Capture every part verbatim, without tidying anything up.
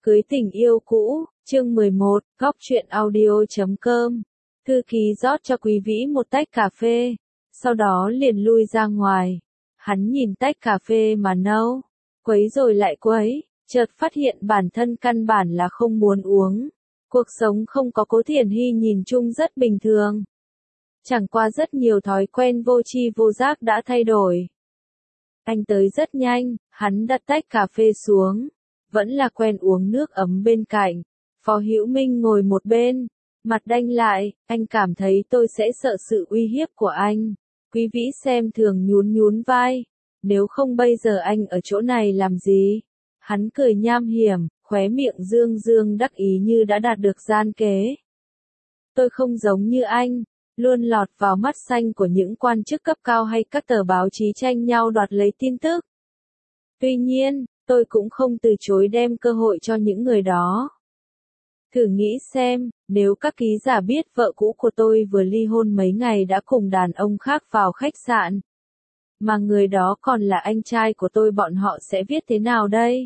Cưới tình yêu cũ, chương mười một, góc truyện audio chấm com. Thư ký rót cho Quý Vĩ một tách cà phê, sau đó liền lui ra ngoài. Hắn nhìn tách cà phê mà nâu, quấy rồi lại quấy, chợt phát hiện bản thân căn bản là không muốn uống. Cuộc sống không có Cố Thiển Hy nhìn chung rất bình thường. Chẳng qua rất nhiều thói quen vô tri vô giác đã thay đổi. Anh tới rất nhanh, hắn đặt tách cà phê xuống. Vẫn là quen uống nước ấm bên cạnh. Phó Hữu Minh ngồi một bên, mặt đanh lại, anh cảm thấy tôi sẽ sợ sự uy hiếp của anh. Quý Vĩ xem thường nhún nhún vai, nếu không bây giờ anh ở chỗ này làm gì? Hắn cười nham hiểm, khóe miệng dương dương đắc ý như đã đạt được gian kế. Tôi không giống như anh, luôn lọt vào mắt xanh của những quan chức cấp cao hay các tờ báo chí tranh nhau đoạt lấy tin tức. Tuy nhiên, tôi cũng không từ chối đem cơ hội cho những người đó. Thử nghĩ xem, nếu các ký giả biết vợ cũ của tôi vừa ly hôn mấy ngày đã cùng đàn ông khác vào khách sạn, mà người đó còn là anh trai của tôi, bọn họ sẽ viết thế nào đây?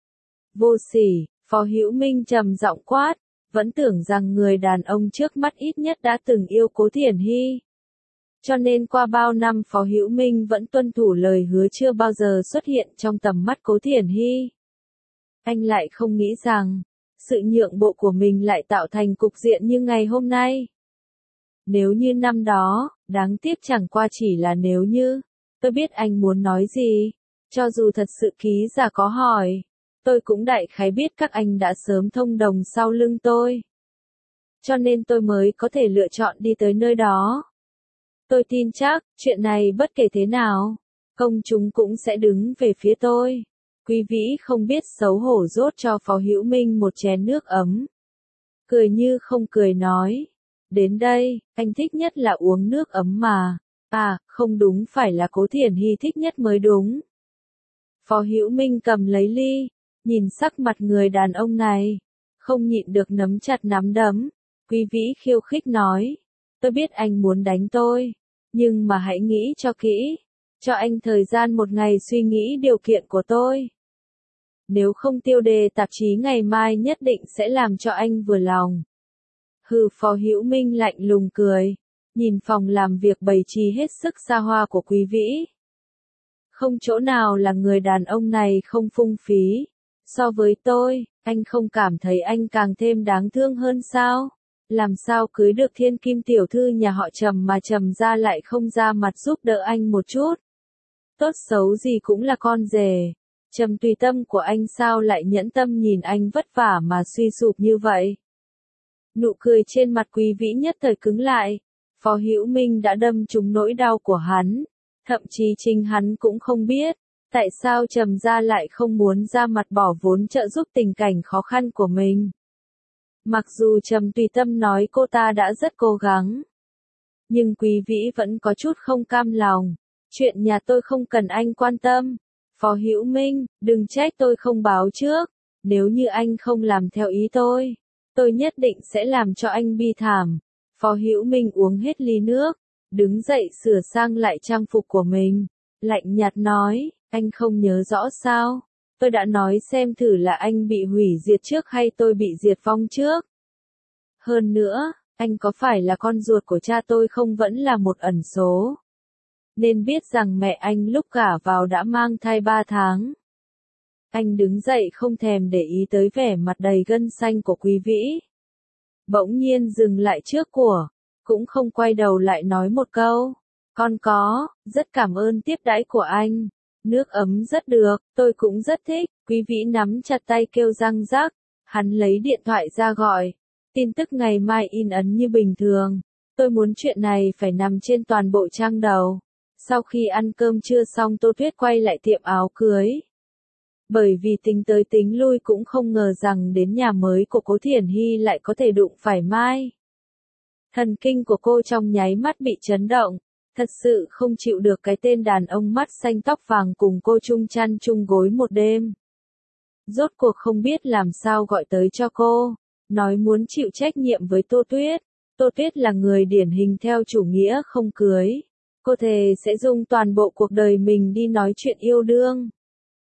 Vô sỉ, Phó Hữu Minh trầm giọng quát, vẫn tưởng rằng người đàn ông trước mắt ít nhất đã từng yêu Cố Thiển Hy. Cho nên qua bao năm Phó Hữu Minh vẫn tuân thủ lời hứa chưa bao giờ xuất hiện trong tầm mắt Cố Thiển Hy. Anh lại không nghĩ rằng, sự nhượng bộ của mình lại tạo thành cục diện như ngày hôm nay. Nếu như năm đó, đáng tiếc chẳng qua chỉ là nếu như, tôi biết anh muốn nói gì, cho dù thật sự ký giả có hỏi, tôi cũng đại khái biết các anh đã sớm thông đồng sau lưng tôi. Cho nên tôi mới có thể lựa chọn đi tới nơi đó. Tôi tin chắc, chuyện này bất kể thế nào, công chúng cũng sẽ đứng về phía tôi. Quý Vĩ không biết xấu hổ rót cho Phó Hữu Minh một chén nước ấm. Cười như không cười nói. Đến đây, anh thích nhất là uống nước ấm mà. À, không đúng, phải là Cố Thiển Hy thích nhất mới đúng. Phó Hữu Minh cầm lấy ly, nhìn sắc mặt người đàn ông này, không nhịn được nắm chặt nắm đấm. Quý Vĩ khiêu khích nói. Tôi biết anh muốn đánh tôi, nhưng mà hãy nghĩ cho kỹ, cho anh thời gian một ngày suy nghĩ điều kiện của tôi. Nếu không tiêu đề tạp chí ngày mai nhất định sẽ làm cho anh vừa lòng. Hừ, Phó Hữu Minh lạnh lùng cười, nhìn phòng làm việc bày trí hết sức xa hoa của Quý Vĩ. Không chỗ nào là người đàn ông này không phung phí. So với tôi, anh không cảm thấy anh càng thêm đáng thương hơn sao? Làm sao cưới được thiên kim tiểu thư nhà họ Trầm mà Trầm gia lại không ra mặt giúp đỡ anh một chút? Tốt xấu gì cũng là con rể. Trầm tùy tâm của anh sao lại nhẫn tâm nhìn anh vất vả mà suy sụp như vậy? Nụ cười trên mặt Quý Vĩ nhất thời cứng lại. Phó Hữu Minh đã đâm trúng nỗi đau của hắn. Thậm chí chính hắn cũng không biết, tại sao Trầm gia lại không muốn ra mặt bỏ vốn trợ giúp tình cảnh khó khăn của mình. Mặc dù Trầm tùy tâm nói cô ta đã rất cố gắng, nhưng Quý Vĩ vẫn có chút không cam lòng. Chuyện nhà tôi không cần anh quan tâm. Phó Hữu Minh, đừng trách tôi không báo trước. Nếu như anh không làm theo ý tôi, tôi nhất định sẽ làm cho anh bi thảm. Phó Hữu Minh uống hết ly nước, đứng dậy sửa sang lại trang phục của mình, lạnh nhạt nói, anh không nhớ rõ sao? Tôi đã nói xem thử là anh bị hủy diệt trước hay tôi bị diệt vong trước. Hơn nữa, anh có phải là con ruột của cha tôi không vẫn là một ẩn số. Nên biết rằng mẹ anh lúc gả vào đã mang thai ba tháng. Anh đứng dậy không thèm để ý tới vẻ mặt đầy gân xanh của Quý Vĩ. Bỗng nhiên dừng lại trước của, cũng không quay đầu lại nói một câu. Con có, rất cảm ơn tiếp đãi của anh. Nước ấm rất được, tôi cũng rất thích. Quý Vĩ nắm chặt tay kêu răng rắc. Hắn lấy điện thoại ra gọi. Tin tức ngày mai in ấn như bình thường. Tôi muốn chuyện này phải nằm trên toàn bộ trang đầu. Sau khi ăn cơm trưa xong Tô Tuyết quay lại tiệm áo cưới. Bởi vì tính tới tính lui cũng không ngờ rằng đến nhà mới của Cố Thiển Hy lại có thể đụng phải Mai. Thần kinh của cô trong nháy mắt bị chấn động. Thật sự không chịu được cái tên đàn ông mắt xanh tóc vàng cùng cô chung chăn chung gối một đêm. Rốt cuộc không biết làm sao gọi tới cho cô, nói muốn chịu trách nhiệm với Tô Tuyết. Tô Tuyết là người điển hình theo chủ nghĩa không cưới. Cô thề sẽ dùng toàn bộ cuộc đời mình đi nói chuyện yêu đương.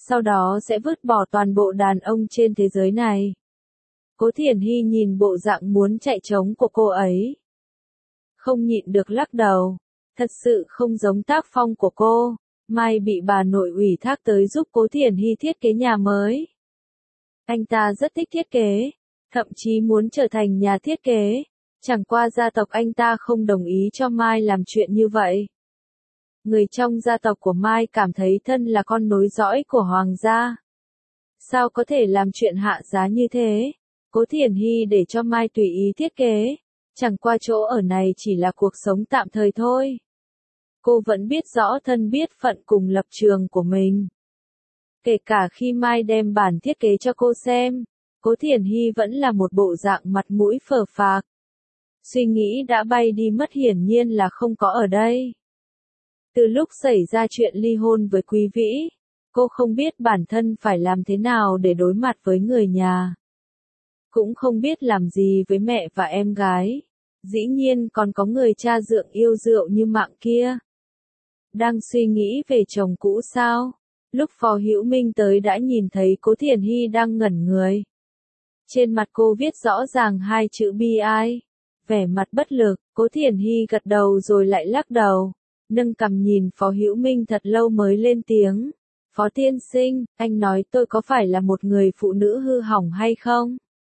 sau đó sẽ vứt bỏ toàn bộ đàn ông trên thế giới này. Cố Thiển Hy nhìn bộ dạng muốn chạy trống của cô ấy. Không nhịn được lắc đầu. Thật sự không giống tác phong của cô. Mai bị bà nội ủy thác tới giúp Cố Thiển Hy thiết kế nhà mới. Anh ta rất thích thiết kế, thậm chí muốn trở thành nhà thiết kế. Chẳng qua gia tộc anh ta không đồng ý cho Mai làm chuyện như vậy. Người trong gia tộc của Mai cảm thấy thân là con nối dõi của hoàng gia. Sao có thể làm chuyện hạ giá như thế? Cố Thiển Hy để cho Mai tùy ý thiết kế. Chẳng qua chỗ ở này chỉ là cuộc sống tạm thời thôi. Cô vẫn biết rõ thân biết phận cùng lập trường của mình. Kể cả khi Mai đem bản thiết kế cho cô xem, Cố Thiển Hy vẫn là một bộ dạng mặt mũi phờ phạc. Suy nghĩ đã bay đi mất, hiển nhiên là không có ở đây. Từ lúc xảy ra chuyện ly hôn với Quý Vĩ, cô không biết bản thân phải làm thế nào để đối mặt với người nhà. Cũng không biết làm gì với mẹ và em gái. Dĩ nhiên còn có người cha dượng yêu rượu như Mạng kia. Đang suy nghĩ về chồng cũ sao? Lúc Phó Hữu Minh tới đã nhìn thấy Cố Thiển Hy đang ngẩn người. Trên mặt cô viết rõ ràng hai chữ bi ai. Vẻ mặt bất lực, Cố Thiển Hy gật đầu rồi lại lắc đầu. Nâng cằm nhìn Phó Hữu Minh thật lâu mới lên tiếng. Phó tiên sinh, anh nói tôi có phải là một người phụ nữ hư hỏng hay không?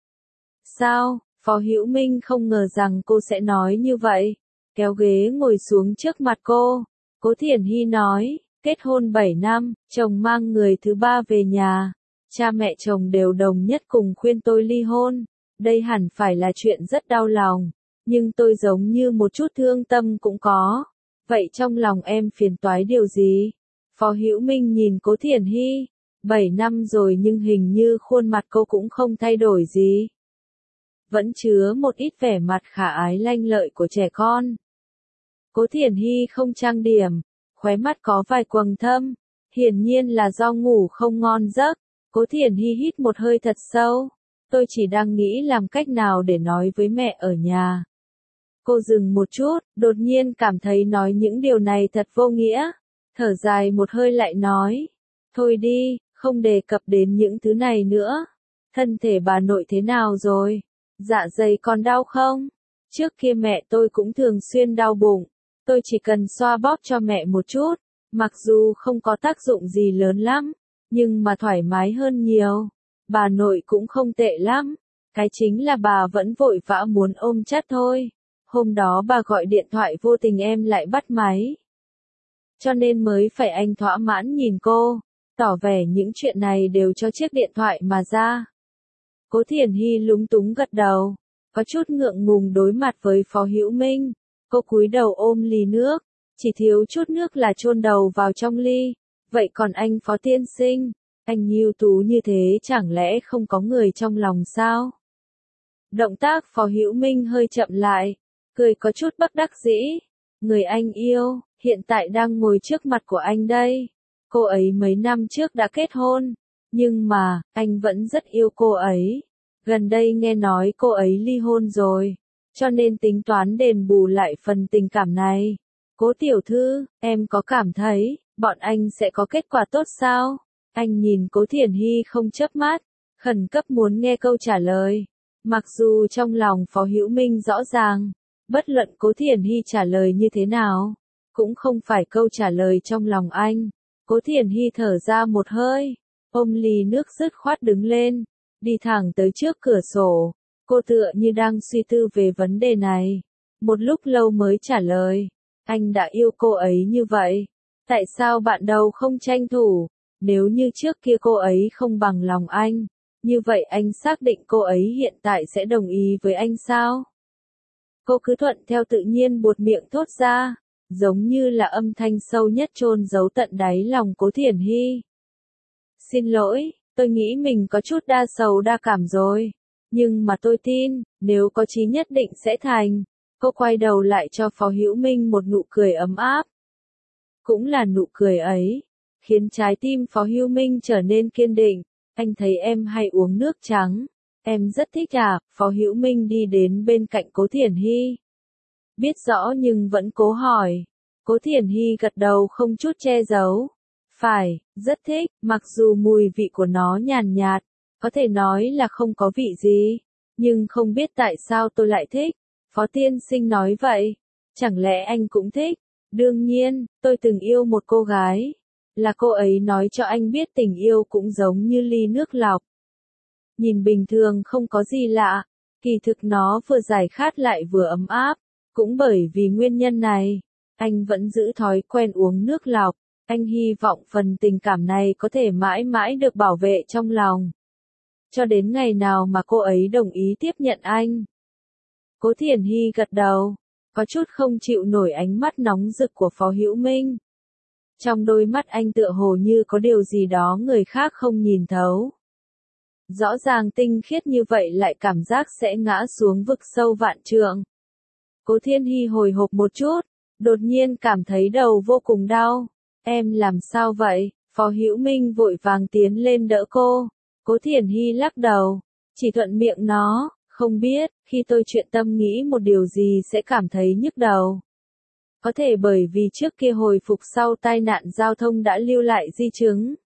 Sao? Phó Hữu Minh không ngờ rằng cô sẽ nói như vậy. Kéo ghế ngồi xuống trước mặt cô. Cố Thiển Hy nói, kết hôn bảy năm, chồng mang người thứ ba về nhà. Cha mẹ chồng đều đồng nhất cùng khuyên tôi ly hôn. Đây hẳn phải là chuyện rất đau lòng. Nhưng tôi giống như một chút thương tâm cũng có. Vậy trong lòng em phiền toái điều gì? Phó Hữu Minh nhìn Cố Thiển Hy. Bảy năm rồi nhưng hình như khuôn mặt cô cũng không thay đổi gì. Vẫn chứa một ít vẻ mặt khả ái lanh lợi của trẻ con. Cố Thiển Hy không trang điểm, khóe mắt có vài quầng thâm, hiển nhiên là do ngủ không ngon giấc. Cố Thiển Hy hít một hơi thật sâu, tôi chỉ đang nghĩ làm cách nào để nói với mẹ ở nhà. Cô dừng một chút, đột nhiên cảm thấy nói những điều này thật vô nghĩa, thở dài một hơi lại nói, thôi đi, không đề cập đến những thứ này nữa. Thân thể bà nội thế nào rồi? Dạ dày còn đau không? Trước kia mẹ tôi cũng thường xuyên đau bụng. Tôi chỉ cần xoa bóp cho mẹ một chút, mặc dù không có tác dụng gì lớn lắm, nhưng mà thoải mái hơn nhiều. Bà nội cũng không tệ lắm, cái chính là bà vẫn vội vã muốn ôm chắt thôi. Hôm đó bà gọi điện thoại vô tình em lại bắt máy. Cho nên mới phải anh thỏa mãn nhìn cô, tỏ vẻ những chuyện này đều cho chiếc điện thoại mà ra. Cố Thiển Hy lúng túng gật đầu, có chút ngượng ngùng đối mặt với Phó Hữu Minh. Cô cúi đầu ôm ly nước, chỉ thiếu chút nước là chôn đầu vào trong ly. Vậy còn anh Phó tiên sinh, anh ưu tú như thế chẳng lẽ không có người trong lòng sao? Động tác Phó Hữu Minh hơi chậm lại, cười có chút bất đắc dĩ. Người anh yêu, hiện tại đang ngồi trước mặt của anh đây. Cô ấy mấy năm trước đã kết hôn, nhưng mà, anh vẫn rất yêu cô ấy. Gần đây nghe nói cô ấy ly hôn rồi, cho nên tính toán đền bù lại phần tình cảm này. Cố tiểu thư, em có cảm thấy, bọn anh sẽ có kết quả tốt sao? Anh nhìn Cố Thiển Hy không chớp mắt, khẩn cấp muốn nghe câu trả lời. Mặc dù trong lòng Phó Hữu Minh rõ ràng, bất luận Cố Thiển Hy trả lời như thế nào, cũng không phải câu trả lời trong lòng anh. Cố Thiển Hy thở ra một hơi, ôm ly nước dứt khoát đứng lên, đi thẳng tới trước cửa sổ. Cô tựa như đang suy tư về vấn đề này. Một lúc lâu mới trả lời. Anh đã yêu cô ấy như vậy. Tại sao bạn đầu không tranh thủ? Nếu như trước kia cô ấy không bằng lòng anh, như vậy anh xác định cô ấy hiện tại sẽ đồng ý với anh sao? Cô cứ thuận theo tự nhiên buột miệng thốt ra, giống như là âm thanh sâu nhất chôn giấu tận đáy lòng Cố Thiển Hy. Xin lỗi, tôi nghĩ mình có chút đa sầu đa cảm rồi. Nhưng mà tôi tin, nếu có chí nhất định sẽ thành. Cô quay đầu lại cho Phó Hữu Minh một nụ cười ấm áp. Cũng là nụ cười ấy, khiến trái tim Phó Hữu Minh trở nên kiên định. Anh thấy em hay uống nước trắng. Em rất thích à? Phó Hữu Minh đi đến bên cạnh Cố Thiển Hy. Biết rõ nhưng vẫn cố hỏi. Cố Thiển Hy gật đầu không chút che giấu. Phải, rất thích, mặc dù mùi vị của nó nhàn nhạt, có thể nói là không có vị gì, nhưng không biết tại sao tôi lại thích. Phó tiên sinh nói vậy, chẳng lẽ anh cũng thích? Đương nhiên, tôi từng yêu một cô gái, là cô ấy nói cho anh biết tình yêu cũng giống như ly nước lọc. Nhìn bình thường không có gì lạ, kỳ thực nó vừa giải khát lại vừa ấm áp, cũng bởi vì nguyên nhân này, anh vẫn giữ thói quen uống nước lọc. Anh hy vọng phần tình cảm này có thể mãi mãi được bảo vệ trong lòng. Cho đến ngày nào mà cô ấy đồng ý tiếp nhận anh. Cố Thiển Hy gật đầu, có chút không chịu nổi ánh mắt nóng rực của Phó Hữu Minh. Trong đôi mắt anh tựa hồ như có điều gì đó người khác không nhìn thấu. Rõ ràng tinh khiết như vậy lại cảm giác sẽ ngã xuống vực sâu vạn trượng. Cố Thiển Hy hồi hộp một chút, đột nhiên cảm thấy đầu vô cùng đau. Em làm sao vậy? Phó Hữu Minh vội vàng tiến lên đỡ cô. Cố Thiển Hy lắc đầu, chỉ thuận miệng nó, không biết, khi tôi chuyện tâm nghĩ một điều gì sẽ cảm thấy nhức đầu. Có thể bởi vì trước kia hồi phục sau tai nạn giao thông đã lưu lại di chứng.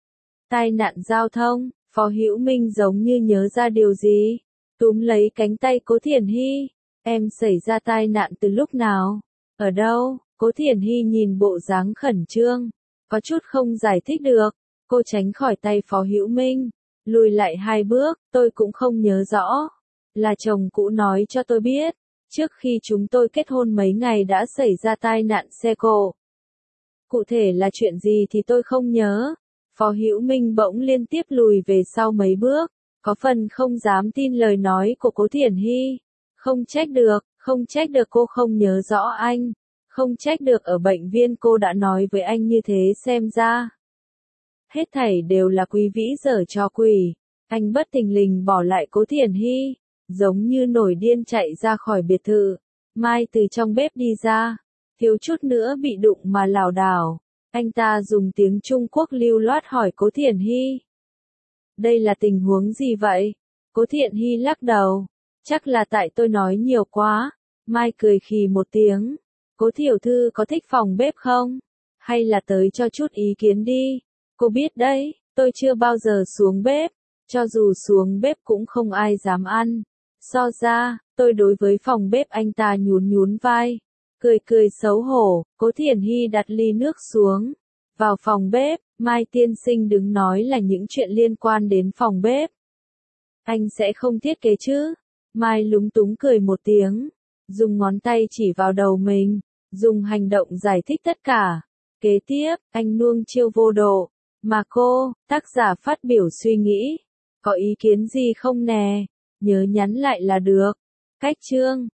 Tai nạn giao thông, Phó Hữu Minh giống như nhớ ra điều gì, túm lấy cánh tay Cố Thiển Hy. Em xảy ra tai nạn từ lúc nào? Ở đâu? Cố Thiển Hy nhìn bộ dáng khẩn trương, có chút không giải thích được. Cô tránh khỏi tay Phó Hữu Minh, lùi lại hai bước, tôi cũng không nhớ rõ. Là chồng cũ nói cho tôi biết, trước khi chúng tôi kết hôn mấy ngày đã xảy ra tai nạn xe cộ. Cụ thể là chuyện gì thì tôi không nhớ. Phó Hữu Minh bỗng liên tiếp lùi về sau mấy bước, có phần không dám tin lời nói của Cố Thiển Hy. Không trách được, không trách được cô không nhớ rõ anh. Không trách được ở bệnh viện cô đã nói với anh như thế xem ra. Hết thảy đều là Quý Vĩ giở trò quỷ. Anh bất thình lình bỏ lại Cố Thiển Hy, giống như nổi điên chạy ra khỏi biệt thự. Mai từ trong bếp đi ra, thiếu chút nữa bị đụng mà lảo đảo. Anh ta dùng tiếng Trung Quốc lưu loát hỏi Cố Thiển Hy. Đây là tình huống gì vậy? Cố Thiển Hy lắc đầu. Chắc là tại tôi nói nhiều quá. Mai cười khì một tiếng. Cố tiểu thư có thích phòng bếp không? Hay là tới cho chút ý kiến đi. Cô biết đấy, tôi chưa bao giờ xuống bếp. Cho dù xuống bếp cũng không ai dám ăn. So ra, tôi đối với phòng bếp anh ta nhún nhún vai. Cười cười xấu hổ, Cố Thiển Hy đặt ly nước xuống. Vào phòng bếp, Mai tiên sinh đứng nói là những chuyện liên quan đến phòng bếp. Anh sẽ không thiết kế chứ? Mai lúng túng cười một tiếng. Dùng ngón tay chỉ vào đầu mình. Dùng hành động giải thích tất cả. Kế tiếp, anh nuông chiêu vô độ. Mà cô, tác giả phát biểu suy nghĩ. Có ý kiến gì không nè? Nhớ nhắn lại là được. Cách chương